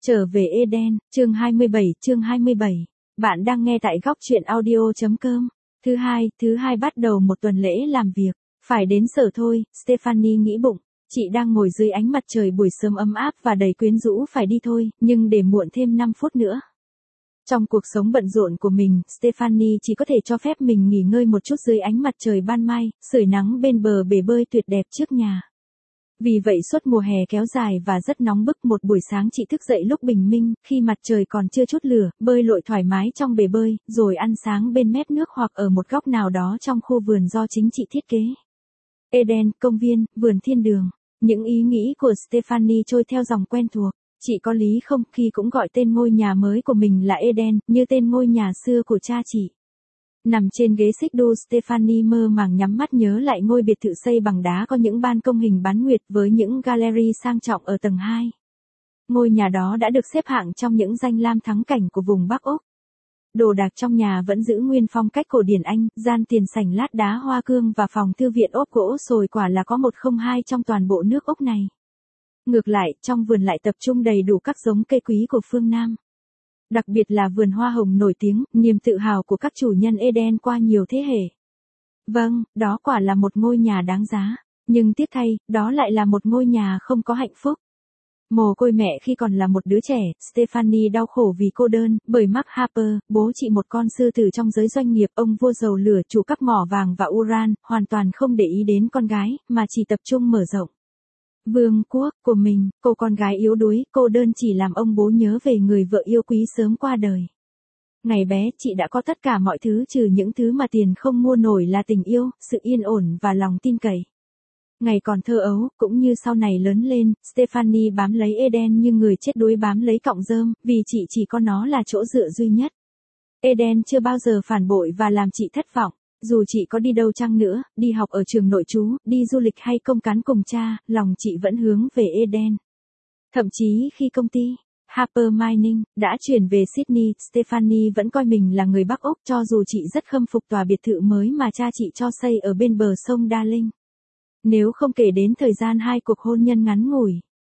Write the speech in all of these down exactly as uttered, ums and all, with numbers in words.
Trở về Eden, chương hai mươi bảy, chương hai mươi bảy. Bạn đang nghe tại góc truyện audio chấm com. Thứ hai, thứ hai bắt đầu một tuần lễ làm việc. Phải đến sở thôi, Stephanie nghĩ bụng. Chị đang ngồi dưới ánh mặt trời buổi sớm ấm áp và đầy quyến rũ phải đi thôi, nhưng để muộn thêm năm phút nữa. Trong cuộc sống bận rộn của mình, Stephanie chỉ có thể cho phép mình nghỉ ngơi một chút dưới ánh mặt trời ban mai, sưởi nắng bên bờ bể bơi tuyệt đẹp trước nhà. Vì vậy suốt mùa hè kéo dài và rất nóng bức, một buổi sáng chị thức dậy lúc bình minh, khi mặt trời còn chưa chút lửa, bơi lội thoải mái trong bể bơi, rồi ăn sáng bên mép nước hoặc ở một góc nào đó trong khu vườn do chính chị thiết kế. Eden, công viên, vườn thiên đường. Những ý nghĩ của Stephanie trôi theo dòng quen thuộc. Chị có lý không khi cũng gọi tên ngôi nhà mới của mình là Eden, như tên ngôi nhà xưa của cha chị. Nằm trên ghế xích đu, Stephanie mơ màng nhắm mắt nhớ lại ngôi biệt thự xây bằng đá có những ban công hình bán nguyệt với những gallery sang trọng ở tầng hai. Ngôi nhà đó đã được xếp hạng trong những danh lam thắng cảnh của vùng Bắc Úc. Đồ đạc trong nhà vẫn giữ nguyên phong cách cổ điển Anh, gian tiền sảnh lát đá hoa cương và phòng thư viện ốp gỗ sồi quả là có một không hai trong toàn bộ nước Úc này. Ngược lại, trong vườn lại tập trung đầy đủ các giống cây quý của phương Nam. Đặc biệt là vườn hoa hồng nổi tiếng, niềm tự hào của các chủ nhân Eden qua nhiều thế hệ. Vâng, đó quả là một ngôi nhà đáng giá. Nhưng tiếc thay, đó lại là một ngôi nhà không có hạnh phúc. Mồ côi mẹ khi còn là một đứa trẻ, Stephanie đau khổ vì cô đơn, bởi Mark Harper, bố chị một con sư tử trong giới doanh nghiệp, ông vua dầu lửa chủ các mỏ vàng và uran, hoàn toàn không để ý đến con gái, mà chỉ tập trung mở rộng vương quốc của mình. Cô con gái yếu đuối, cô đơn chỉ làm ông bố nhớ về người vợ yêu quý sớm qua đời. Ngày bé, chị đã có tất cả mọi thứ trừ những thứ mà tiền không mua nổi là tình yêu, sự yên ổn và lòng tin cậy. Ngày còn thơ ấu, cũng như sau này lớn lên, Stephanie bám lấy Eden như người chết đuối bám lấy cọng rơm, vì chị chỉ có nó là chỗ dựa duy nhất. Eden chưa bao giờ phản bội và làm chị thất vọng. Dù chị có đi đâu chăng nữa, đi học ở trường nội trú, đi du lịch hay công cán cùng cha, lòng chị vẫn hướng về Eden. Thậm chí khi công ty Harper Mining đã chuyển về Sydney, Stephanie vẫn coi mình là người Bắc Úc, cho dù chị rất khâm phục tòa biệt thự mới mà cha chị cho xây ở bên bờ sông Darling. Nếu không kể đến thời gian hai cuộc hôn nhân ngắn ngủi.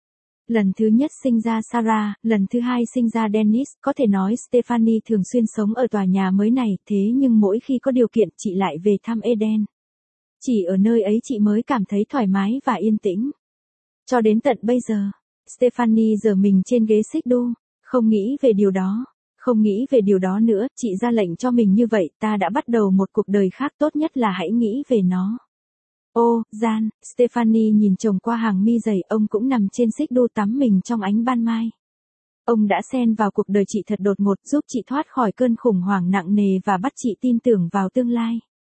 Lần thứ nhất sinh ra Sarah, lần thứ hai sinh ra Dennis, có thể nói Stephanie thường xuyên sống ở tòa nhà mới này, thế nhưng mỗi khi có điều kiện chị lại về thăm Eden. Chỉ ở nơi ấy chị mới cảm thấy thoải mái và yên tĩnh. Cho đến tận bây giờ, Stephanie giờ mình trên ghế xích đu, không nghĩ về điều đó, không nghĩ về điều đó nữa, chị ra lệnh cho mình như vậy, ta đã bắt đầu một cuộc đời khác, tốt nhất là hãy nghĩ về nó. Ô, Gian, Stephanie nhìn chồng qua hàng mi dày, ông cũng nằm trên xích đu tắm mình trong ánh ban mai. Ông đã xen vào cuộc đời chị thật đột ngột, giúp chị thoát khỏi cơn khủng hoảng nặng nề và bắt chị tin tưởng vào tương lai.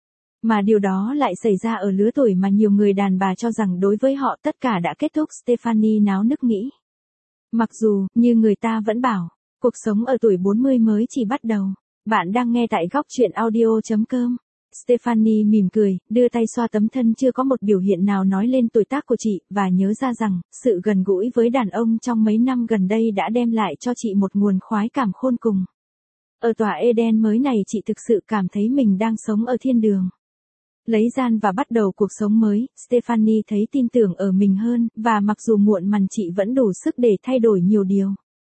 Mà điều đó lại xảy ra ở lứa tuổi mà nhiều người đàn bà cho rằng đối với họ tất cả đã kết thúc. Stephanie náo nức nghĩ. Mặc dù, như người ta vẫn bảo, cuộc sống ở tuổi bốn mươi mới chỉ bắt đầu. Bạn đang nghe tại góc truyện audio chấm com. Stephanie mỉm cười, đưa tay xoa tấm thân chưa có một biểu hiện nào nói lên tuổi tác của chị, và nhớ ra rằng, sự gần gũi với đàn ông trong mấy năm gần đây đã đem lại cho chị một nguồn khoái cảm khôn cùng. Ở tòa Eden mới này chị thực sự cảm thấy mình đang sống ở thiên đường. Lấy Gian và bắt đầu cuộc sống mới, Stephanie thấy tin tưởng ở mình hơn, và mặc dù muộn mằn chị vẫn đủ sức để thay đổi nhiều điều.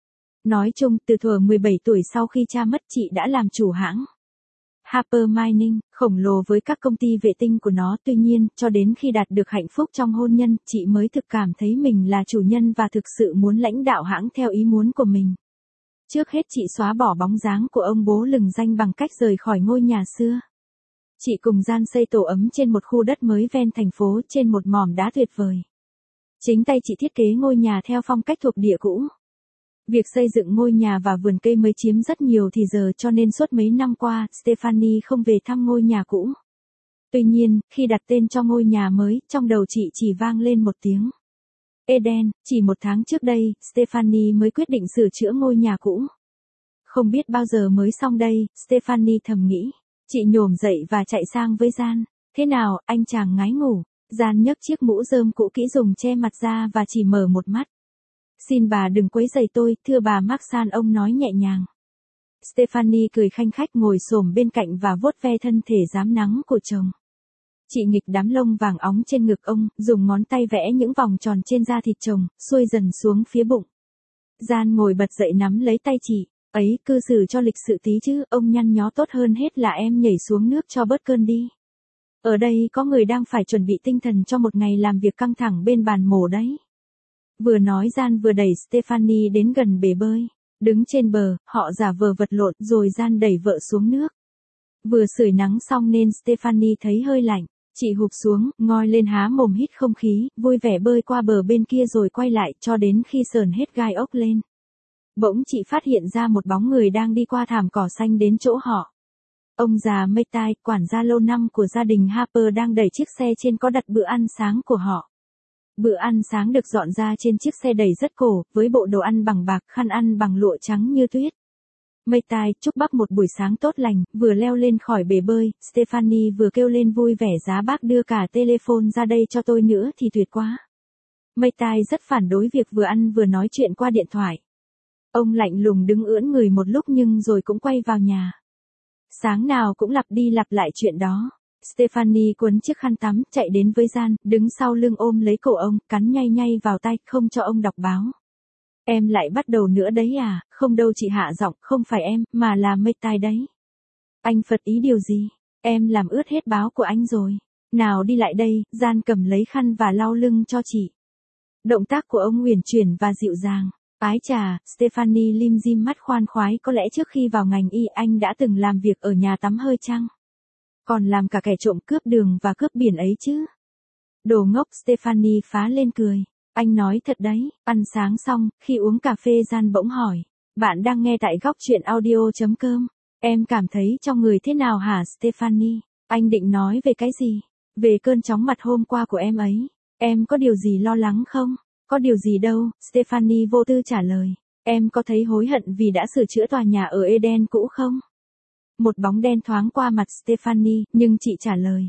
Nói chung, từ thuở mười bảy tuổi sau khi cha mất chị đã làm chủ hãng Harper Mining, khổng lồ với các công ty vệ tinh của nó. Tuy nhiên, cho đến khi đạt được hạnh phúc trong hôn nhân, chị mới thực cảm thấy mình là chủ nhân và thực sự muốn lãnh đạo hãng theo ý muốn của mình. Trước hết chị xóa bỏ bóng dáng của ông bố lừng danh bằng cách rời khỏi ngôi nhà xưa. Chị cùng Gian xây tổ ấm trên một khu đất mới ven thành phố trên một mỏm đá tuyệt vời. Chính tay chị thiết kế ngôi nhà theo phong cách thuộc địa cũ. Việc xây dựng ngôi nhà và vườn cây mới chiếm rất nhiều thì giờ, cho nên suốt mấy năm qua, Stephanie không về thăm ngôi nhà cũ. Tuy nhiên, khi đặt tên cho ngôi nhà mới, trong đầu chị chỉ vang lên một tiếng Eden. Chỉ một tháng trước đây, Stephanie mới quyết định sửa chữa ngôi nhà cũ. Không biết bao giờ mới xong đây, Stephanie thầm nghĩ. Chị nhổm dậy và chạy sang với Gian. Thế nào, anh chàng ngái ngủ? Gian nhấc chiếc mũ rơm cũ kỹ dùng che mặt ra và chỉ mở một mắt. Xin bà đừng quấy rầy tôi, thưa bà Maxan, ông nói nhẹ nhàng. Stephanie cười khanh khách ngồi xổm bên cạnh và vuốt ve thân thể rám nắng của chồng. Chị nghịch đám lông vàng óng trên ngực ông, dùng ngón tay vẽ những vòng tròn trên da thịt chồng, xuôi dần xuống phía bụng. Gian ngồi bật dậy nắm lấy tay chị. Ấy, cư xử cho lịch sự tí chứ, ông nhăn nhó tốt hơn hết là em nhảy xuống nước cho bớt cơn đi. Ở đây có người đang phải chuẩn bị tinh thần cho một ngày làm việc căng thẳng bên bàn mổ đấy. Vừa nói Gian vừa đẩy Stephanie đến gần bể bơi. Đứng trên bờ, họ giả vờ vật lộn rồi Gian đẩy vợ xuống nước. Vừa sưởi nắng xong nên Stephanie thấy hơi lạnh. Chị hụp xuống, ngoi lên há mồm hít không khí, vui vẻ bơi qua bờ bên kia rồi quay lại cho đến khi sờn hết gai ốc lên. Bỗng chị phát hiện ra một bóng người đang đi qua thảm cỏ xanh đến chỗ họ. Ông già Maytai, quản gia lâu năm của gia đình Harper đang đẩy chiếc xe trên có đặt bữa ăn sáng của họ. Bữa ăn sáng được dọn ra trên chiếc xe đầy rất cổ, với bộ đồ ăn bằng bạc, khăn ăn bằng lụa trắng như tuyết. Maytai chúc bác một buổi sáng tốt lành, vừa leo lên khỏi bể bơi, Stephanie vừa kêu lên vui vẻ giá bác đưa cả telephone ra đây cho tôi nữa thì tuyệt quá. Maytai rất phản đối việc vừa ăn vừa nói chuyện qua điện thoại. Ông lạnh lùng đứng ưỡn người một lúc nhưng rồi cũng quay vào nhà. Sáng nào cũng lặp đi lặp lại chuyện đó. Stephanie quấn chiếc khăn tắm, chạy đến với Gian, đứng sau lưng ôm lấy cổ ông, cắn nhay nhay vào tay, không cho ông đọc báo. Em lại bắt đầu nữa đấy à, không đâu chị hạ giọng, không phải em, mà là Maytai đấy. Anh phật ý điều gì? Em làm ướt hết báo của anh rồi. Nào đi lại đây, Gian cầm lấy khăn và lau lưng cho chị. Động tác của ông uyển chuyển và dịu dàng. Ái chà, Stephanie lim dim mắt khoan khoái, có lẽ trước khi vào ngành y anh đã từng làm việc ở nhà tắm hơi chăng? Còn làm cả kẻ trộm cướp đường và cướp biển ấy chứ? Đồ ngốc, Stephanie phá lên cười. Anh nói thật đấy. Ăn sáng xong, khi uống cà phê Gian bỗng hỏi. Bạn đang nghe tại góc truyện audio chấm com. Em cảm thấy trong người thế nào hả Stephanie? Anh định nói về cái gì? Về cơn chóng mặt hôm qua của em ấy. Em có điều gì lo lắng không? Có điều gì đâu, Stephanie vô tư trả lời. Em có thấy hối hận vì đã sửa chữa tòa nhà ở Eden cũ không? Một bóng đen thoáng qua mặt Stephanie, nhưng chị trả lời.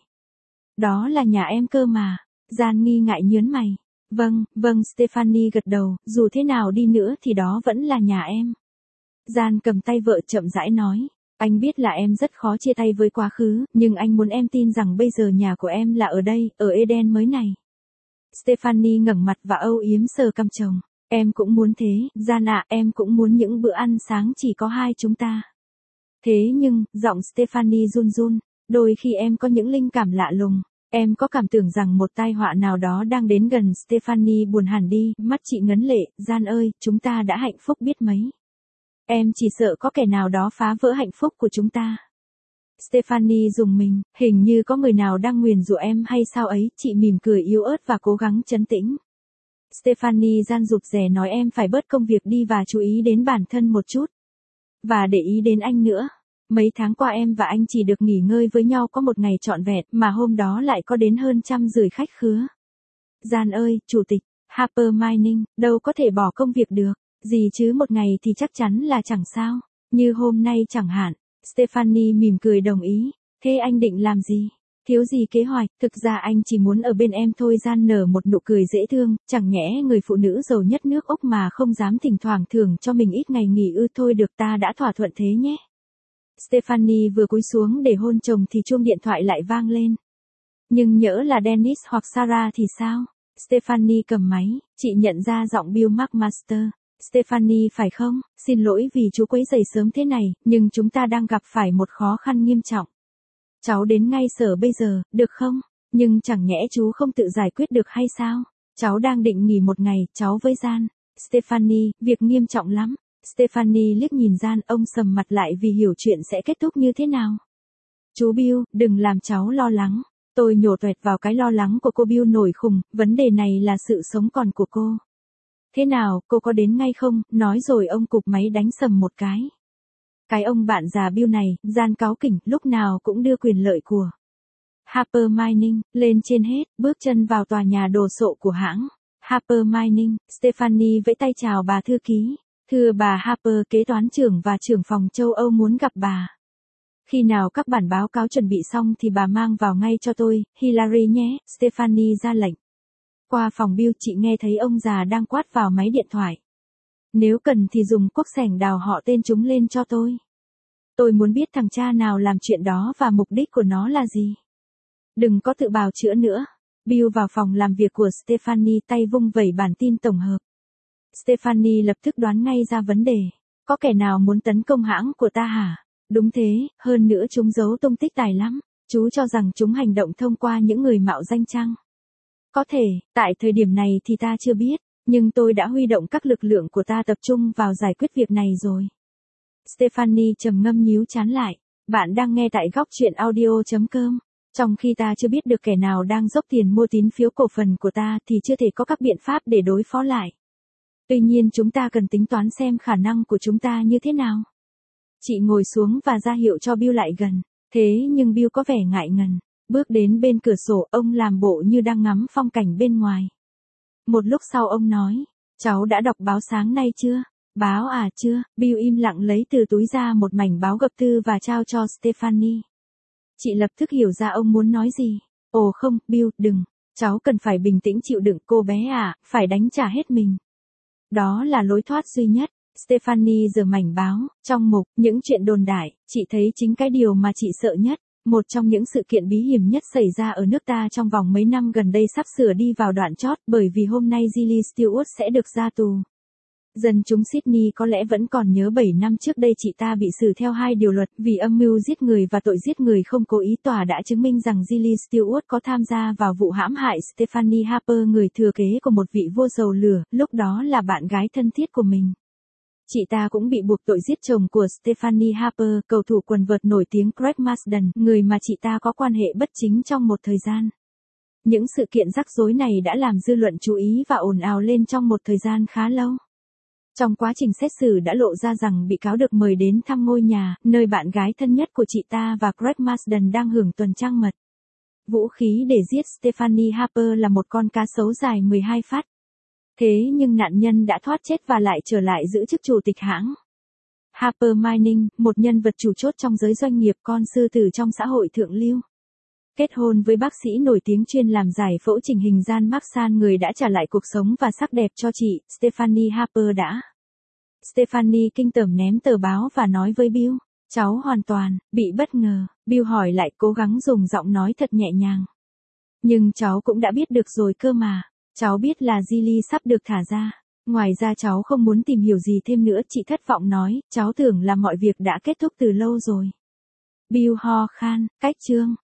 Đó là nhà em cơ mà. Gian nghi ngại nhớn mày. Vâng, vâng Stephanie gật đầu, dù thế nào đi nữa thì đó vẫn là nhà em. Gian cầm tay vợ chậm rãi nói. Anh biết là em rất khó chia tay với quá khứ, nhưng anh muốn em tin rằng bây giờ nhà của em là ở đây, ở Eden mới này. Stephanie ngẩng mặt và âu yếm sờ cằm chồng. Em cũng muốn thế, Gian ạ, em cũng muốn những bữa ăn sáng chỉ có hai chúng ta. Thế nhưng, giọng Stephanie run run, đôi khi em có những linh cảm lạ lùng. Em có cảm tưởng rằng một tai họa nào đó đang đến gần. Stephanie buồn hẳn đi, mắt chị ngấn lệ. Gian ơi, chúng ta đã hạnh phúc biết mấy. Em chỉ sợ có kẻ nào đó phá vỡ hạnh phúc của chúng ta. Stephanie rùng mình, hình như có người nào đang nguyền rủa em hay sao ấy, chị mỉm cười yếu ớt và cố gắng trấn tĩnh. Stephanie Gian rụt rè nói em phải bớt công việc đi và chú ý đến bản thân một chút. Và để ý đến anh nữa. Mấy tháng qua em và anh chỉ được nghỉ ngơi với nhau có một ngày trọn vẹn mà hôm đó lại có đến hơn trăm rưỡi khách khứa. Gian ơi, chủ tịch, Harper Mining, đâu có thể bỏ công việc được. Gì chứ một ngày thì chắc chắn là chẳng sao. Như hôm nay chẳng hạn. Stephanie mỉm cười đồng ý. Thế anh định làm gì? Thiếu gì kế hoạch? Thực ra anh chỉ muốn ở bên em thôi. Gian nở một nụ cười dễ thương. Chẳng nhẽ người phụ nữ giàu nhất nước Úc mà không dám thỉnh thoảng thưởng cho mình ít ngày nghỉ ư? Thôi được, ta đã thỏa thuận thế nhé. Stephanie vừa cúi xuống để hôn chồng thì chuông điện thoại lại vang lên. Nhưng nhỡ là Dennis hoặc Sarah thì sao? Stephanie cầm máy. Chị nhận ra giọng Bill McMaster. Stephanie phải không? Xin lỗi vì chú quấy rầy sớm thế này, nhưng chúng ta đang gặp phải một khó khăn nghiêm trọng. Cháu đến ngay sở bây giờ, được không? Nhưng chẳng nhẽ chú không tự giải quyết được hay sao? Cháu đang định nghỉ một ngày, cháu với Gian. Stephanie, việc nghiêm trọng lắm. Stephanie liếc nhìn Gian, ông sầm mặt lại vì hiểu chuyện sẽ kết thúc như thế nào. Chú Bill, đừng làm cháu lo lắng. Tôi nhổ toẹt vào cái lo lắng của cô. Bill nổi khùng, vấn đề này là sự sống còn của cô. Thế nào, cô có đến ngay không? Nói rồi ông cụp máy đánh sầm một cái. Cái ông bạn già Bill này, Gian cáu kỉnh, lúc nào cũng đưa quyền lợi của Harper Mining lên trên hết, bước chân vào tòa nhà đồ sộ của hãng Harper Mining. Stephanie vẫy tay chào bà thư ký. Thưa bà Harper, kế toán trưởng và trưởng phòng châu Âu muốn gặp bà. Khi nào các bản báo cáo chuẩn bị xong thì bà mang vào ngay cho tôi, Hillary nhé. Stephanie ra lệnh. Qua phòng Bill, chị nghe thấy ông già đang quát vào máy điện thoại. Nếu cần thì dùng cuốc sẻng đào họ tên chúng lên cho tôi. Tôi muốn biết thằng cha nào làm chuyện đó và mục đích của nó là gì. Đừng có tự bào chữa nữa. Bill vào phòng làm việc của Stephanie, tay vung vẩy bản tin tổng hợp. Stephanie lập tức đoán ngay ra vấn đề. Có kẻ nào muốn tấn công hãng của ta hả? Đúng thế, hơn nữa chúng giấu tung tích tài lắm. Chú cho rằng chúng hành động thông qua những người mạo danh chăng? Có thể, tại thời điểm này thì ta chưa biết, nhưng tôi đã huy động các lực lượng của ta tập trung vào giải quyết việc này rồi. Stephanie trầm ngâm nhíu chán lại. Bạn đang nghe tại góc truyện audio.com. Trong khi ta chưa biết được kẻ nào đang dốc tiền mua tín phiếu cổ phần của ta thì chưa thể có các biện pháp để đối phó lại. Tuy nhiên chúng ta cần tính toán xem khả năng của chúng ta như thế nào. Chị ngồi xuống và ra hiệu cho Bill lại gần. Thế nhưng Bill có vẻ ngại ngần. Bước đến bên cửa sổ, ông làm bộ như đang ngắm phong cảnh bên ngoài. Một lúc sau ông nói, cháu đã đọc báo sáng nay chưa? Báo à chưa? Bill im lặng lấy từ túi ra một mảnh báo gập tư và trao cho Stephanie. Chị lập tức hiểu ra ông muốn nói gì. Ồ không, Bill, đừng. Cháu cần phải bình tĩnh chịu đựng cô bé à, phải đánh trả hết mình. Đó là lối thoát duy nhất. Stephanie giở mảnh báo, trong mục, những chuyện đồn đại, chị thấy chính cái điều mà chị sợ nhất. Một trong những sự kiện bí hiểm nhất xảy ra ở nước ta trong vòng mấy năm gần đây sắp sửa đi vào đoạn chót bởi vì hôm nay Gilly Stewart sẽ được ra tù. Dân chúng Sydney có lẽ vẫn còn nhớ bảy năm trước đây chị ta bị xử theo hai điều luật vì âm mưu giết người và tội giết người không cố ý. Tòa đã chứng minh rằng Gilly Stewart có tham gia vào vụ hãm hại Stephanie Harper, người thừa kế của một vị vua dầu lửa, lúc đó là bạn gái thân thiết của mình. Chị ta cũng bị buộc tội giết chồng của Stephanie Harper, cầu thủ quần vợt nổi tiếng Craig Marsden, người mà chị ta có quan hệ bất chính trong một thời gian. Những sự kiện rắc rối này đã làm dư luận chú ý và ồn ào lên trong một thời gian khá lâu. Trong quá trình xét xử đã lộ ra rằng bị cáo được mời đến thăm ngôi nhà, nơi bạn gái thân nhất của chị ta và Craig Marsden đang hưởng tuần trăng mật. Vũ khí để giết Stephanie Harper là một con cá sấu dài mười hai phát. Thế nhưng nạn nhân đã thoát chết và lại trở lại giữ chức chủ tịch hãng. Harper Mining, một nhân vật chủ chốt trong giới doanh nghiệp, con sư tử trong xã hội thượng lưu. Kết hôn với bác sĩ nổi tiếng chuyên làm giải phẫu chỉnh hình Jan Marksan, người đã trả lại cuộc sống và sắc đẹp cho chị, Stephanie Harper đã. Stephanie kinh tởm ném tờ báo và nói với Bill, cháu hoàn toàn, bị bất ngờ. Bill hỏi lại, cố gắng dùng giọng nói thật nhẹ nhàng. Nhưng cháu cũng đã biết được rồi cơ mà. Cháu biết là Gilly sắp được thả ra. Ngoài ra cháu không muốn tìm hiểu gì thêm nữa. Chị thất vọng nói, cháu tưởng là mọi việc đã kết thúc từ lâu rồi. Bill ho khan, cách chương.